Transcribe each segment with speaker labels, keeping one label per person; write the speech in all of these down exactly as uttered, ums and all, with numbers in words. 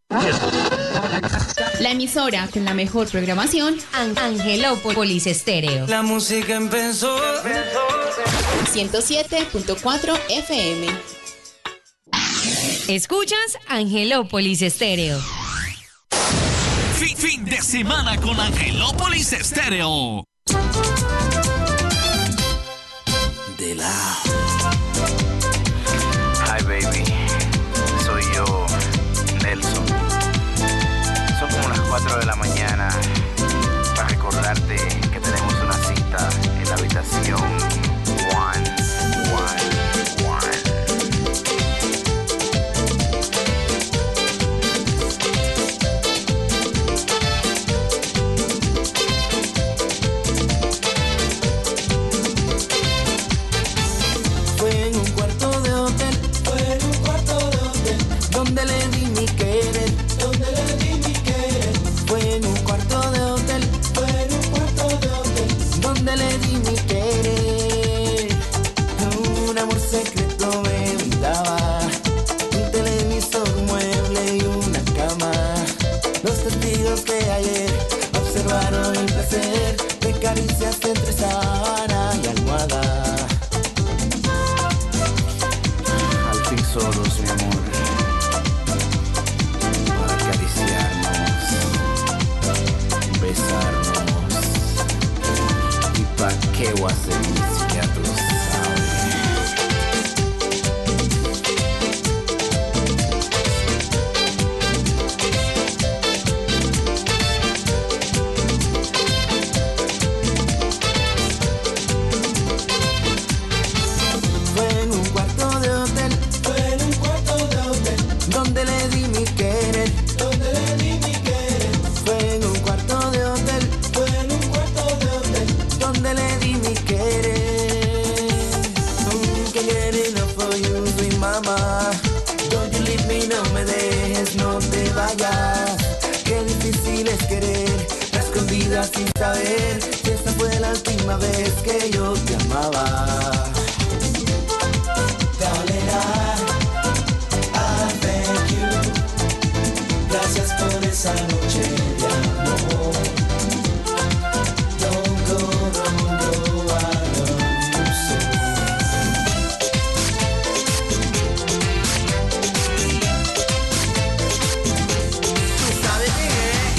Speaker 1: La emisora con la mejor programación,
Speaker 2: Angelópolis Estéreo.
Speaker 3: La música empezó.
Speaker 1: ciento siete punto cuatro F M.
Speaker 2: Escuchas Angelópolis Estéreo.
Speaker 4: Fin, fin de semana con Angelópolis Estéreo.
Speaker 3: De la.
Speaker 5: Hi baby, soy yo, Nelson. Son como las cuatro de la mañana para recordarte que tenemos una cita en la habitación One, One, One.
Speaker 3: Fue en un cuarto de hotel, fue en un cuarto de hotel, donde le di mi querer, donde le di mi querer. Fue en un cuarto de hotel, fue en un cuarto de hotel, donde le di mi querer. Un amor secreto me brindaba, un televisor, un mueble y una cama. Los testigos de ayer observaron el placer de caricias entre sábana y almohada.
Speaker 5: Al fin solos, mi amor, para acariciarnos, besarnos. ¿Y pa' qué voy a seguir si ya tú lo sabes?
Speaker 3: Fue en un cuarto de hotel, fue en un cuarto de hotel, donde le di mi querer, donde le di mi querer. Fue en un cuarto de hotel, fue en un cuarto de hotel, donde le di mi querer. Mm, que get enough for you, sweet mama. Don't you leave me, no me dejes, no te vayas. Qué difícil es querer, a escondidas sin saber si esta fue la última vez que yo te amaba. Darling, I thank you. Gracias por esa noche de amor. Don't go, don't go, I love you so. ¿Tú sabes qué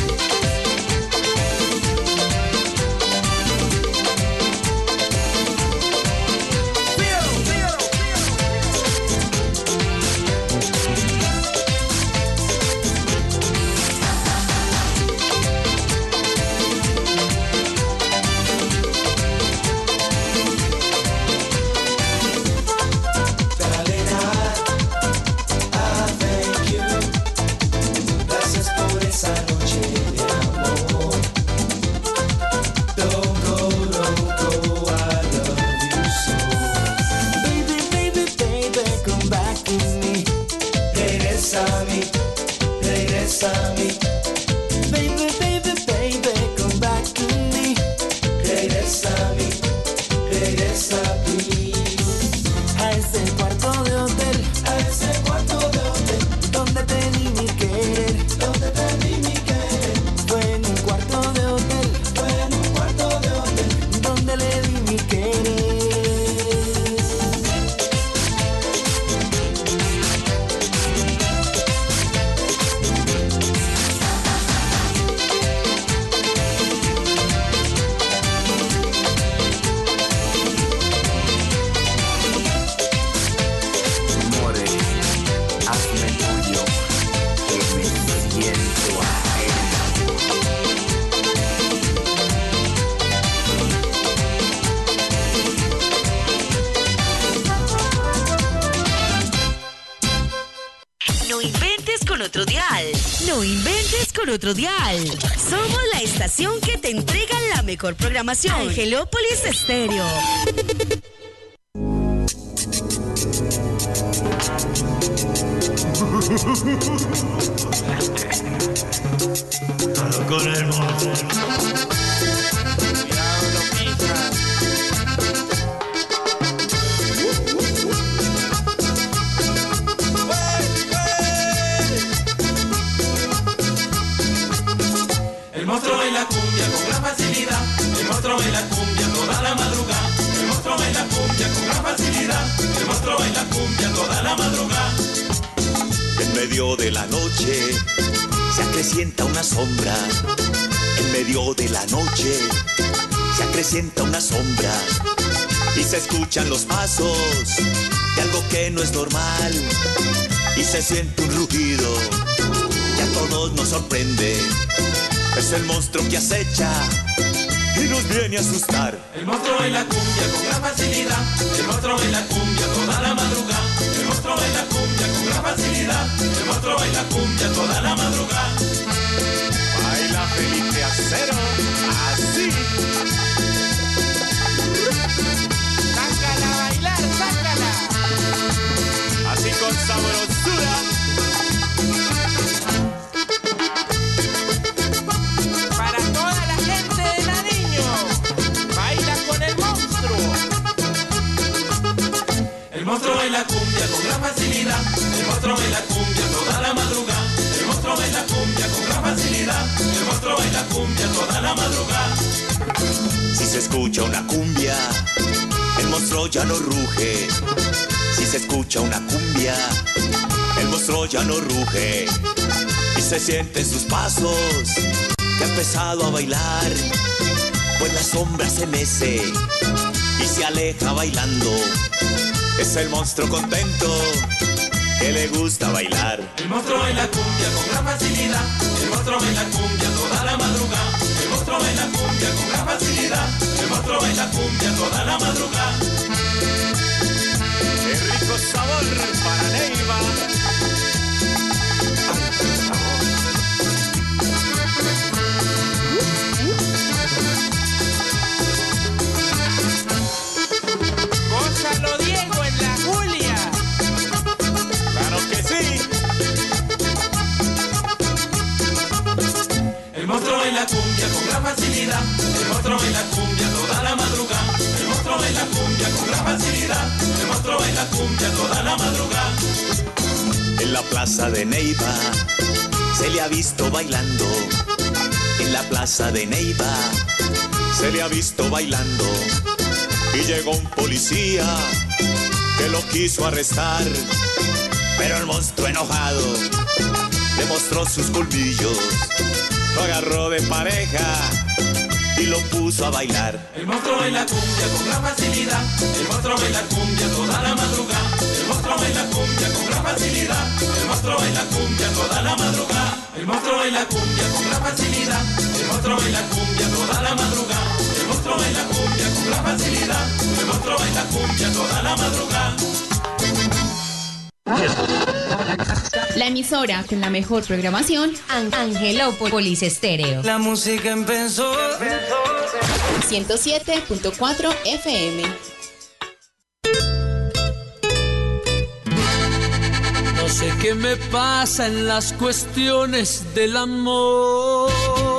Speaker 2: otro dial. No inventes con otro dial. Somos la estación que te entrega la mejor programación. Angelópolis Estéreo.
Speaker 6: Todo con el mundo. la noche se acrecienta una sombra. En medio de la noche se acrecienta una sombra y se escuchan los pasos de algo que no es normal y se siente un rugido que a todos nos sorprende. Es el monstruo que acecha y nos viene a asustar.
Speaker 7: El monstruo baila cumbia con gran facilidad. El monstruo baila cumbia toda la madrugada. El monstruo baila cumbia con gran facilidad. El monstruo baila cumbia toda la madrugada.
Speaker 6: Baila Felipe Acero, así.
Speaker 7: Sácala a bailar, sácala.
Speaker 6: Así con sabrosura.
Speaker 7: Para toda la gente de Nariño, baila con el monstruo. El monstruo baila cumbia con gran facilidad. El monstruo baila cumbia toda la madrugada. El monstruo baila cumbia con gran facilidad. El monstruo baila cumbia toda la madrugada.
Speaker 6: Si se escucha una cumbia, el monstruo ya no ruge. Si se escucha una cumbia, el monstruo ya no ruge. Y se siente en sus pasos que ha empezado a bailar, pues la sombra se mece y se aleja bailando. Es el monstruo contento que le gusta bailar.
Speaker 7: El monstruo baila cumbia con gran facilidad. El monstruo baila cumbia toda la madrugada. El monstruo baila cumbia con gran facilidad. El monstruo baila cumbia toda la madrugada.
Speaker 6: ¡Qué rico sabor para Neiva!
Speaker 7: Gózalo, Diego, en la Julia.
Speaker 6: ¡Claro que sí!
Speaker 7: El monstruo baila cumbia con gran facilidad. El monstruo baila cumbia toda la madrugada. El monstruo baila cumbia con gran facilidad. El monstruo baila cumbia toda la madrugada.
Speaker 6: En la plaza de Neiva se le ha visto bailando. En la plaza de Neiva se le ha visto bailando. Y llegó un policía que lo quiso arrestar, pero el monstruo enojado le mostró sus colmillos, lo agarró de pareja y lo puso a bailar.
Speaker 7: El monstruo baila cumbia con gran facilidad. El monstruo baila cumbia toda la madrugada. El monstruo baila cumbia con gran facilidad. El monstruo baila cumbia toda la madrugada. El monstruo baila cumbia con gran facilidad. El monstruo baila cumbia toda la madrugada. El monstruo baila cumbia con gran facilidad. El monstruo baila cumbia toda la madrugada.
Speaker 1: La emisora con la mejor programación,
Speaker 2: Angelópolis Estéreo.
Speaker 3: La música empezó.
Speaker 1: ciento siete punto cuatro F M.
Speaker 8: No sé qué me pasa en las cuestiones del amor.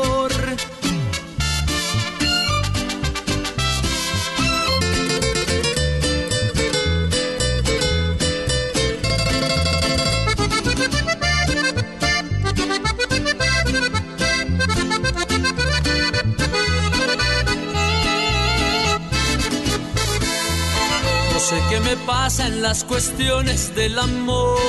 Speaker 8: No sé qué me pasa en las cuestiones del amor.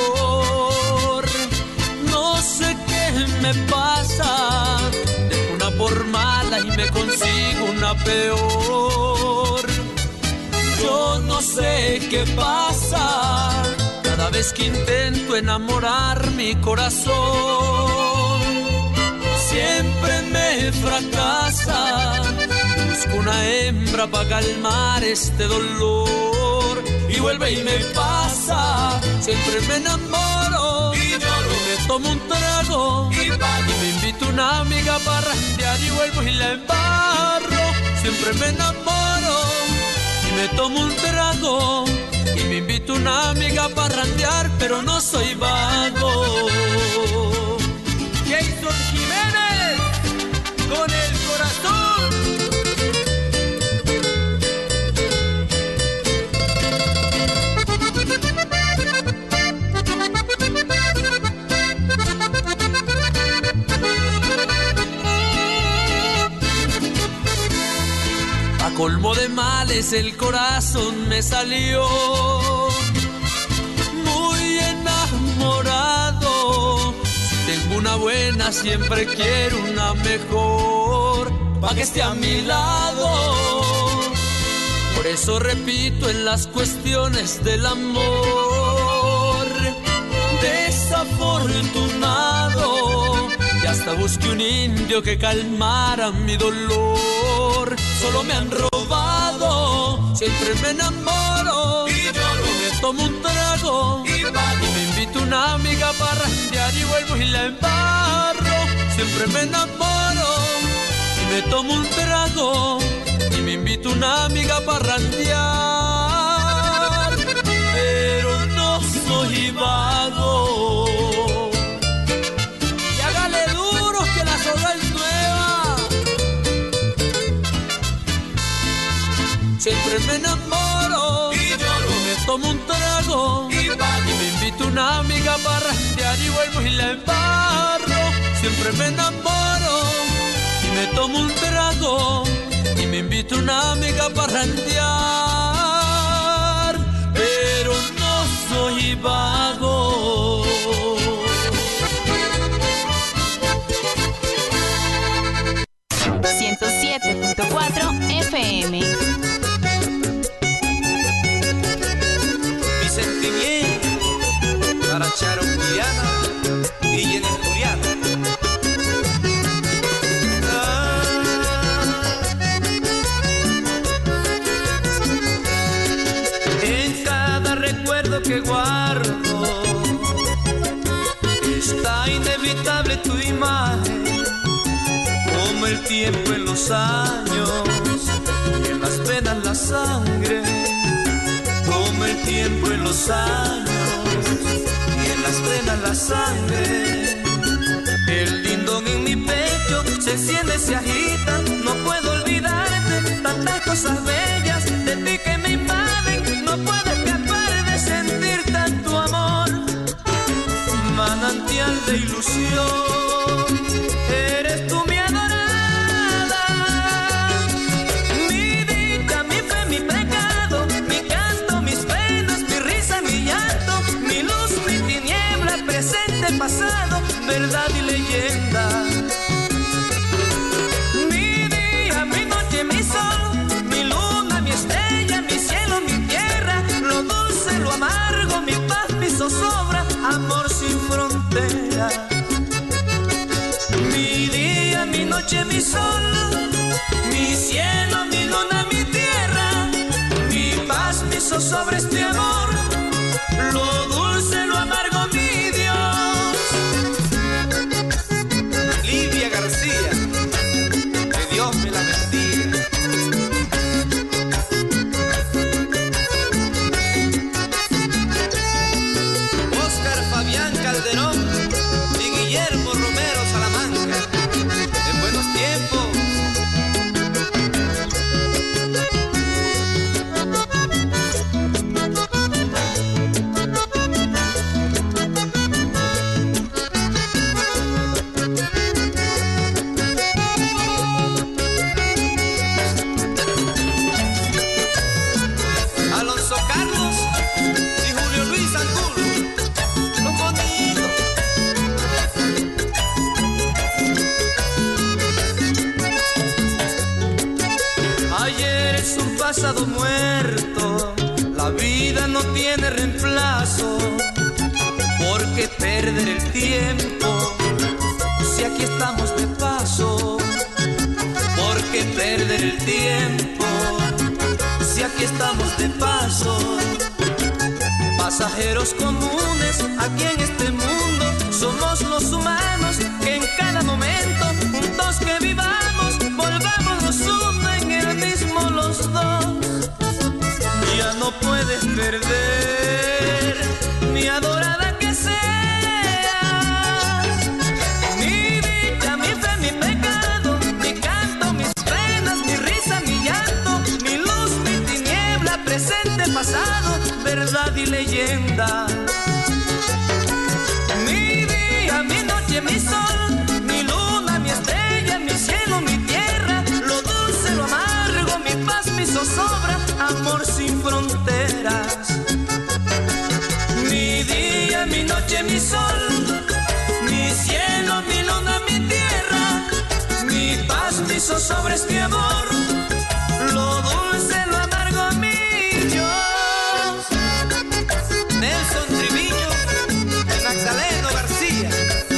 Speaker 8: No sé qué me pasa. Dejo una por mala y me consigo una peor. Yo no sé qué pasa. Cada vez que intento enamorar mi corazón, siempre me fracasa. Busco una hembra para calmar este dolor y vuelve y me pasa. Siempre me enamoro y lloro, me tomo un trago y, y me invito una amiga para randear y vuelvo y la embarro. Siempre me enamoro y me tomo un trago y me invito una amiga para randear, pero no soy vago. Jason Jiménez con el corazón. A colmo de males el corazón me salió muy enamorado una buena, siempre quiero una mejor, pa' que esté a mi lado. Por eso repito en las cuestiones del amor, desafortunado, y hasta busqué un indio que calmara mi dolor. Solo me han robado, siempre me enamoro, y yo me tomo un trago, y, y me invito una amiga para randear y vuelvo y la embarro. Siempre me enamoro, y me tomo un trago, y me invito una amiga para randear, pero no soy vago. Y hágale duro que la soga es nueva. Siempre me enamoro, y lloro, me tomo un trago, y, y me invito una amiga para randear y vuelvo y la embarro. Siempre me enamoro, y me tomo un trago, y me invito una amiga para randear, pero no soy vago.
Speaker 1: ciento siete punto cuatro F M.
Speaker 3: Mi sentimiento para Charo Juliana y Jenny Juliana. Que guardo está inevitable tu imagen, como el tiempo en los años y en las venas la sangre, como el tiempo en los años y en las venas la sangre. El lindón en mi pecho se enciende, se agita, no puedo olvidarte, tantas cosas bellas de ti que me invaden, no puedo sentir tanto amor, manantial de ilusión, eres tú mi adorada, mi dicha, mi fe, mi pecado, mi canto, mis penas, mi risa, mi llanto, mi luz, mi tiniebla, presente, pasado, verdad y leyenda, mi día, mi noche, mi sol, mi luna, mi estrella, mi cielo, mi tierra, lo dulce, lo amargo, mi paz, mi zozobra, amor sin frontera. Mi día, mi noche, mi sol, mi cielo, mi luna, mi tierra, mi paz, mi zozobra, este amor, lo dulce, lo amargo, mi Dios. Livia García, que Dios me la bendiga. Calderón y Guillermo Romero Salamanca, en buenos tiempos. Alonso Carlos y Julio Luis Angulo. Ayer es un pasado muerto, la vida no tiene reemplazo. ¿Por qué perder el tiempo si aquí estamos de paso? ¿Por qué perder el tiempo si aquí estamos de paso? Pasajeros comunes aquí en este mundo, somos los humanos que en cada momento, juntos que vivamos, volvamos los uno en el mismo los dos. Ya no puedes perder, mi adorada que seas, mi dicha, mi fe, mi pecado, mi canto, mis penas, mi risa, mi llanto, mi luz, mi tiniebla, presente, pasado, verdad y leyenda. Mi día, mi noche, versos sobre este amor, lo dulce, lo amargo mío. Nelson Triviño, el Magdaleno García.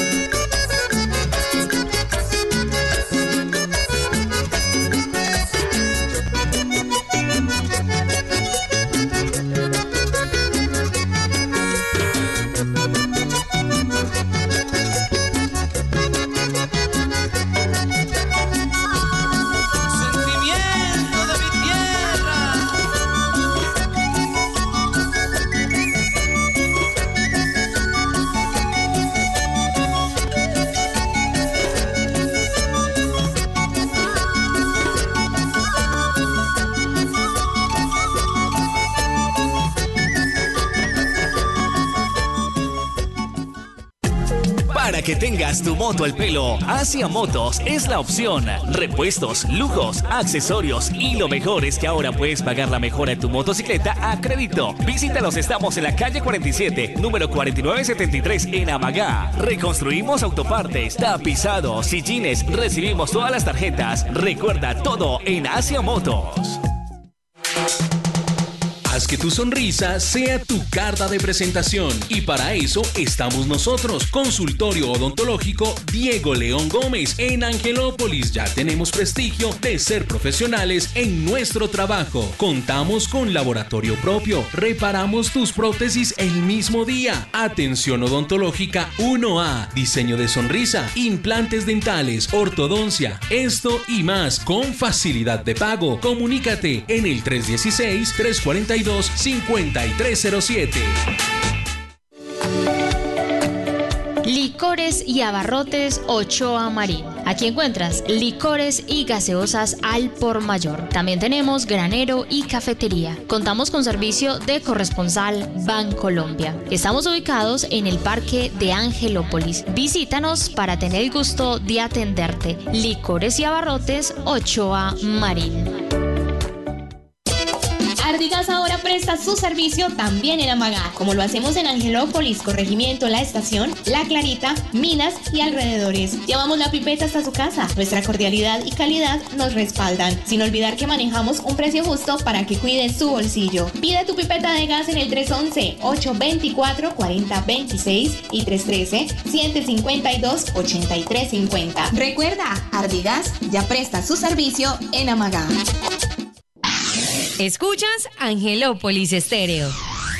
Speaker 4: Para que tengas tu moto al pelo, Asia Motos es la opción. Repuestos, lujos, accesorios y lo mejor es que ahora puedes pagar la mejora de tu motocicleta a crédito. Visítalos, estamos en la calle cuarenta y siete, número cuarenta y nueve setenta y tres en Amagá. Reconstruimos autopartes, tapizados, sillines, recibimos todas las tarjetas. Recuerda todo en Asia Motos.
Speaker 9: Haz que tu sonrisa sea tu carta de presentación y para eso estamos nosotros, Consultorio Odontológico Diego León Gómez en Angelópolis. Ya tenemos prestigio de ser profesionales en nuestro trabajo. Contamos con laboratorio propio, reparamos tus prótesis el mismo día. Atención odontológica uno A, diseño de sonrisa, implantes dentales, ortodoncia, esto y más con facilidad de pago. Comunícate en el tres uno seis, tres cuatro dos, cinco tres cero siete.
Speaker 10: Licores y abarrotes Ochoa Marín. Aquí encuentras licores y gaseosas al por mayor. También tenemos granero y cafetería. Contamos con servicio de corresponsal Bancolombia. Estamos ubicados en el Parque de Angelópolis. Visítanos para tener el gusto de atenderte. Licores y abarrotes Ochoa Marín.
Speaker 1: Ardigas ahora presta su servicio también en Amagá, como lo hacemos en Angelópolis, Corregimiento La Estación, La Clarita, Minas y alrededores. Llevamos la pipeta hasta su casa. Nuestra cordialidad y calidad nos respaldan, sin olvidar que manejamos un precio justo para que cuide su bolsillo. Pide tu pipeta de gas en el tres once, ocho veinticuatro, cuarenta veintiséis y tres trece, ciento cincuenta y dos, ochenta y tres cincuenta.
Speaker 2: Recuerda, Ardigas ya presta su servicio en Amagá. Escuchas Angelópolis Estéreo.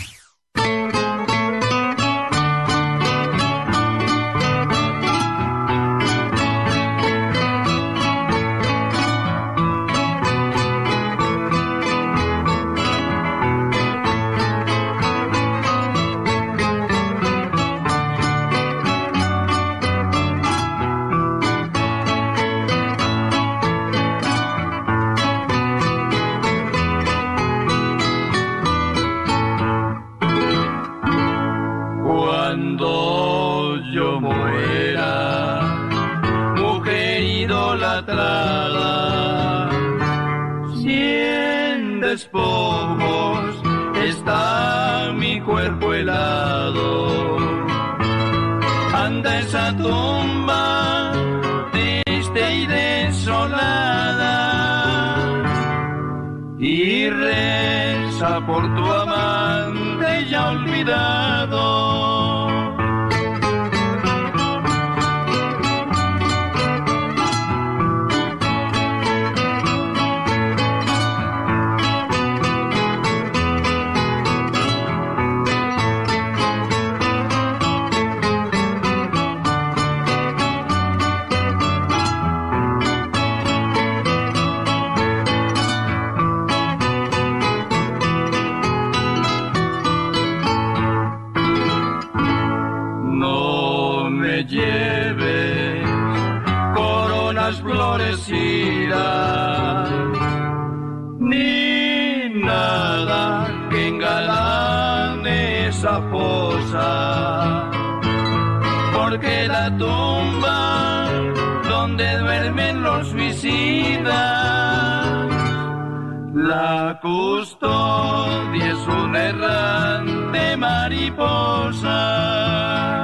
Speaker 11: Despojos está mi cuerpo helado, anda esa tumba triste y desolada y reza por tu amante ya olvidado. Lleves coronas florecidas ni nada que engalane esa fosa, porque la tumba donde duermen los suicidas, la custodia es una errante mariposa.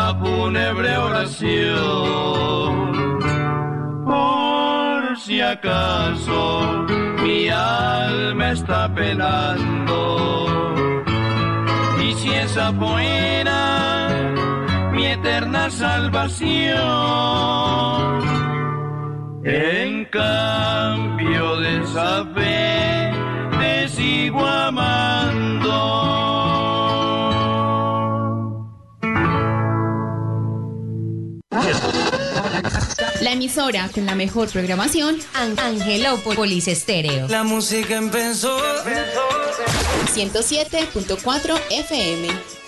Speaker 11: una fúnebre oración. Por si acaso mi alma está penando, y si esa fuera mi eterna salvación, en cambio de esa fe te sigo amando.
Speaker 1: La emisora con la mejor programación,
Speaker 2: Angelópolis Estéreo.
Speaker 3: La música empezó.
Speaker 1: ciento siete punto cuatro F M.